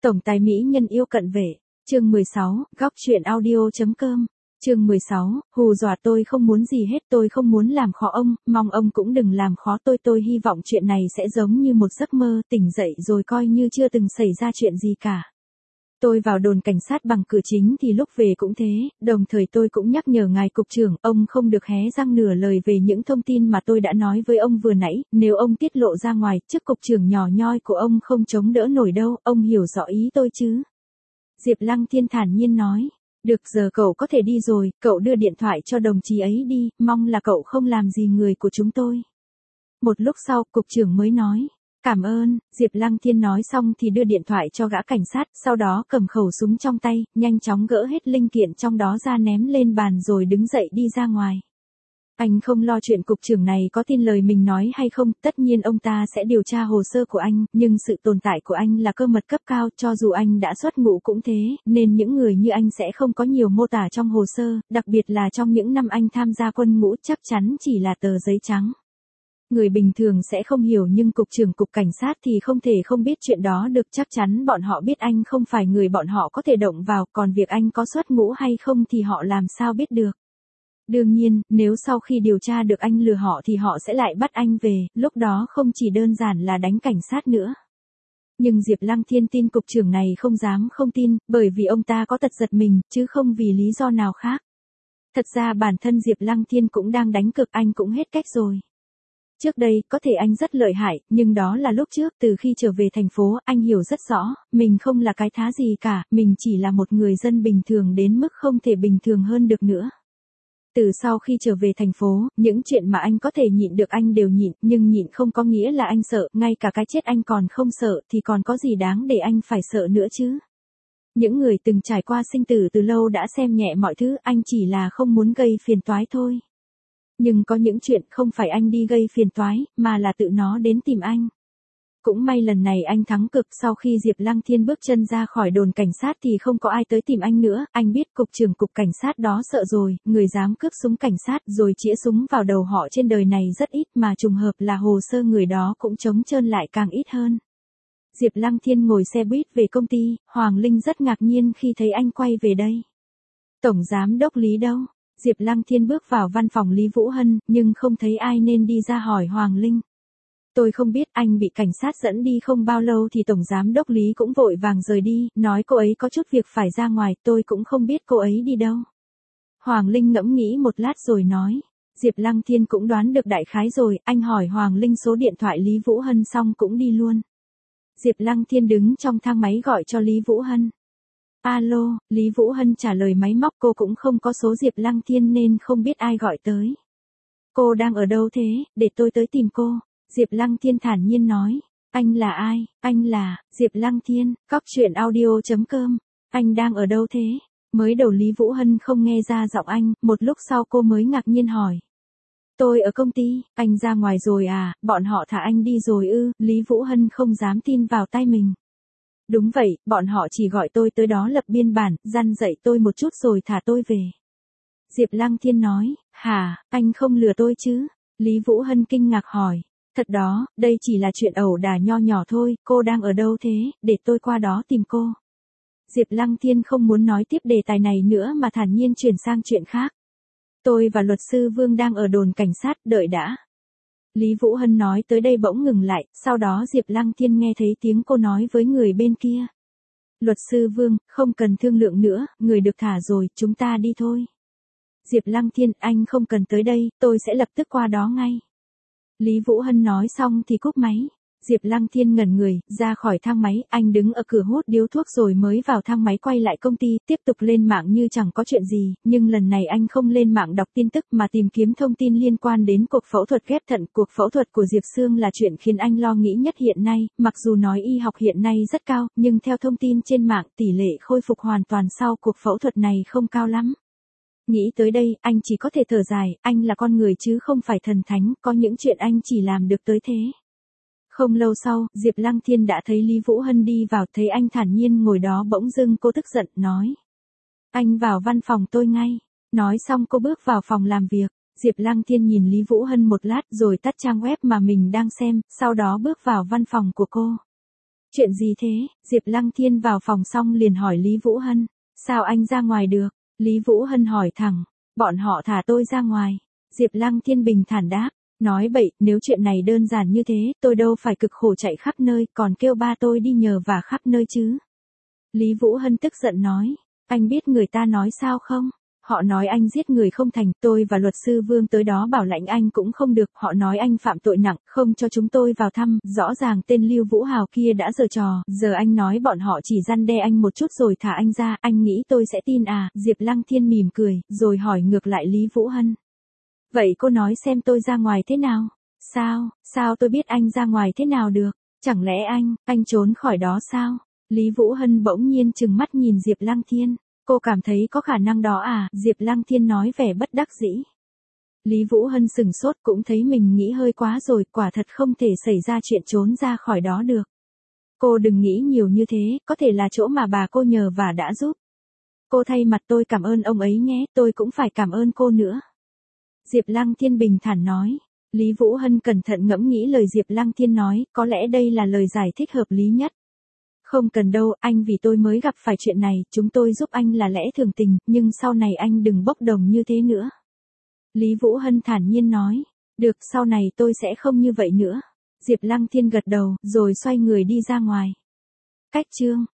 Tổng tài mỹ nhân yêu cận vệ, chương 16, góc truyện audio.com, chương 16, hù dọa tôi không muốn gì hết, tôi không muốn làm khó ông, mong ông cũng đừng làm khó tôi hy vọng chuyện này sẽ giống như một giấc mơ, tỉnh dậy rồi coi như chưa từng xảy ra chuyện gì cả. Tôi vào đồn cảnh sát bằng cửa chính thì lúc về cũng thế, đồng thời tôi cũng nhắc nhở ngài cục trưởng, ông không được hé răng nửa lời về những thông tin mà tôi đã nói với ông vừa nãy, nếu ông tiết lộ ra ngoài, chức cục trưởng nhỏ nhoi của ông không chống đỡ nổi đâu, ông hiểu rõ ý tôi chứ. Diệp Lăng Thiên thản nhiên nói, được giờ cậu có thể đi rồi, cậu đưa điện thoại cho đồng chí ấy đi, mong là cậu không làm gì người của chúng tôi. Một lúc sau, cục trưởng mới nói. Cảm ơn, Diệp Lăng Thiên nói xong thì đưa điện thoại cho gã cảnh sát, sau đó cầm khẩu súng trong tay, nhanh chóng gỡ hết linh kiện trong đó ra ném lên bàn rồi đứng dậy đi ra ngoài. Anh không lo chuyện cục trưởng này có tin lời mình nói hay không, tất nhiên ông ta sẽ điều tra hồ sơ của anh, nhưng sự tồn tại của anh là cơ mật cấp cao, cho dù anh đã xuất ngũ cũng thế, nên những người như anh sẽ không có nhiều mô tả trong hồ sơ, đặc biệt là trong những năm anh tham gia quân ngũ chắc chắn chỉ là tờ giấy trắng. Người bình thường sẽ không hiểu nhưng cục trưởng cục cảnh sát thì không thể không biết chuyện đó được, chắc chắn bọn họ biết anh không phải người bọn họ có thể động vào, còn việc anh có xuất ngũ hay không thì họ làm sao biết được. Đương nhiên, nếu sau khi điều tra được anh lừa họ thì họ sẽ lại bắt anh về, lúc đó không chỉ đơn giản là đánh cảnh sát nữa. Nhưng Diệp Lăng Thiên tin cục trưởng này không dám không tin, bởi vì ông ta có tật giật mình, chứ không vì lý do nào khác. Thật ra bản thân Diệp Lăng Thiên cũng đang đánh cực, anh cũng hết cách rồi. Trước đây, có thể anh rất lợi hại, nhưng đó là lúc trước, từ khi trở về thành phố, anh hiểu rất rõ, mình không là cái thá gì cả, mình chỉ là một người dân bình thường đến mức không thể bình thường hơn được nữa. Từ sau khi trở về thành phố, những chuyện mà anh có thể nhịn được anh đều nhịn, nhưng nhịn không có nghĩa là anh sợ, ngay cả cái chết anh còn không sợ, thì còn có gì đáng để anh phải sợ nữa chứ. Những người từng trải qua sinh tử từ lâu đã xem nhẹ mọi thứ, anh chỉ là không muốn gây phiền toái thôi. Nhưng có những chuyện không phải anh đi gây phiền toái, mà là tự nó đến tìm anh. Cũng may lần này anh thắng cực, sau khi Diệp Lăng Thiên bước chân ra khỏi đồn cảnh sát thì không có ai tới tìm anh nữa, anh biết cục trưởng cục cảnh sát đó sợ rồi, người dám cướp súng cảnh sát rồi chĩa súng vào đầu họ trên đời này rất ít, mà trùng hợp là hồ sơ người đó cũng trống trơn lại càng ít hơn. Diệp Lăng Thiên ngồi xe buýt về công ty, Hoàng Linh rất ngạc nhiên khi thấy anh quay về đây. Tổng giám đốc Lý đâu? Diệp Lăng Thiên bước vào văn phòng Lý Vũ Hân, nhưng không thấy ai nên đi ra hỏi Hoàng Linh. Tôi không biết, anh bị cảnh sát dẫn đi không bao lâu thì Tổng Giám đốc Lý cũng vội vàng rời đi, nói cô ấy có chút việc phải ra ngoài, tôi cũng không biết cô ấy đi đâu. Hoàng Linh ngẫm nghĩ một lát rồi nói. Diệp Lăng Thiên cũng đoán được đại khái rồi, anh hỏi Hoàng Linh số điện thoại Lý Vũ Hân xong cũng đi luôn. Diệp Lăng Thiên đứng trong thang máy gọi cho Lý Vũ Hân. Alo, Lý Vũ Hân trả lời máy móc, cô cũng không có số Diệp Lăng Thiên nên không biết ai gọi tới. Cô đang ở đâu thế, để tôi tới tìm cô. Diệp Lăng Thiên thản nhiên nói. Anh là ai? Anh là Diệp Lăng Thiên, góc truyện audio.com. Anh đang ở đâu thế? Mới đầu Lý Vũ Hân không nghe ra giọng anh, một lúc sau cô mới ngạc nhiên hỏi. Tôi ở công ty, anh ra ngoài rồi à, bọn họ thả anh đi rồi ư? Lý Vũ Hân không dám tin vào tai mình. Đúng vậy, bọn họ chỉ gọi tôi tới đó lập biên bản, răn dạy tôi một chút rồi thả tôi về. Diệp Lăng Thiên nói, hả, anh không lừa tôi chứ? Lý Vũ Hân kinh ngạc hỏi. Thật đó, đây chỉ là chuyện ẩu đả nho nhỏ thôi, cô đang ở đâu thế, để tôi qua đó tìm cô. Diệp Lăng Thiên không muốn nói tiếp đề tài này nữa mà thản nhiên chuyển sang chuyện khác. Tôi và luật sư Vương đang ở đồn cảnh sát, đợi đã. Lý Vũ Hân nói tới đây bỗng ngừng lại, sau đó Diệp Lăng Thiên nghe thấy tiếng cô nói với người bên kia. Luật sư Vương, không cần thương lượng nữa, người được thả rồi, chúng ta đi thôi. Diệp Lăng Thiên, anh không cần tới đây, tôi sẽ lập tức qua đó ngay. Lý Vũ Hân nói xong thì cúp máy. Diệp Lăng Thiên ngẩn người, ra khỏi thang máy, anh đứng ở cửa hút điếu thuốc rồi mới vào thang máy quay lại công ty, tiếp tục lên mạng như chẳng có chuyện gì, nhưng lần này anh không lên mạng đọc tin tức mà tìm kiếm thông tin liên quan đến cuộc phẫu thuật ghép thận. Cuộc phẫu thuật của Diệp Sương là chuyện khiến anh lo nghĩ nhất hiện nay, mặc dù nói y học hiện nay rất cao, nhưng theo thông tin trên mạng, tỷ lệ khôi phục hoàn toàn sau cuộc phẫu thuật này không cao lắm. Nghĩ tới đây, anh chỉ có thể thở dài, anh là con người chứ không phải thần thánh, có những chuyện anh chỉ làm được tới thế. Không lâu sau, Diệp Lăng Thiên đã thấy Lý Vũ Hân đi vào, thấy anh thản nhiên ngồi đó bỗng dưng cô tức giận, nói. Anh vào văn phòng tôi ngay. Nói xong cô bước vào phòng làm việc. Diệp Lăng Thiên nhìn Lý Vũ Hân một lát rồi tắt trang web mà mình đang xem, sau đó bước vào văn phòng của cô. Chuyện gì thế? Diệp Lăng Thiên vào phòng xong liền hỏi Lý Vũ Hân. Sao anh ra ngoài được? Lý Vũ Hân hỏi thẳng. Bọn họ thả tôi ra ngoài. Diệp Lăng Thiên bình thản đáp. Nói bậy, nếu chuyện này đơn giản như thế, tôi đâu phải cực khổ chạy khắp nơi, còn kêu ba tôi đi nhờ vả khắp nơi chứ. Lý Vũ Hân tức giận nói. Anh biết người ta nói sao không? Họ nói anh giết người không thành, tôi và luật sư Vương tới đó bảo lãnh anh cũng không được, họ nói anh phạm tội nặng, không cho chúng tôi vào thăm, rõ ràng tên Lưu Vũ Hào kia đã giở trò, giờ anh nói bọn họ chỉ răn đe anh một chút rồi thả anh ra, anh nghĩ tôi sẽ tin à? Diệp Lăng Thiên mỉm cười, rồi hỏi ngược lại Lý Vũ Hân. Vậy cô nói xem tôi ra ngoài thế nào? Sao tôi biết anh ra ngoài thế nào được? Chẳng lẽ anh trốn khỏi đó sao? Lý Vũ Hân bỗng nhiên trừng mắt nhìn Diệp Lăng Thiên. Cô cảm thấy có khả năng đó à? Diệp Lăng Thiên nói vẻ bất đắc dĩ. Lý Vũ Hân sừng sốt cũng thấy mình nghĩ hơi quá rồi, quả thật không thể xảy ra chuyện trốn ra khỏi đó được. Cô đừng nghĩ nhiều như thế, có thể là chỗ mà bà cô nhờ và đã giúp. Cô thay mặt tôi cảm ơn ông ấy nhé, tôi cũng phải cảm ơn cô nữa. Diệp Lăng Thiên bình thản nói. Lý Vũ Hân cẩn thận ngẫm nghĩ lời Diệp Lăng Thiên nói, có lẽ đây là lời giải thích hợp lý nhất. Không cần đâu, anh vì tôi mới gặp phải chuyện này, chúng tôi giúp anh là lẽ thường tình, nhưng sau này anh đừng bốc đồng như thế nữa. Lý Vũ Hân thản nhiên nói. Được, sau này tôi sẽ không như vậy nữa. Diệp Lăng Thiên gật đầu, rồi xoay người đi ra ngoài. Cách chương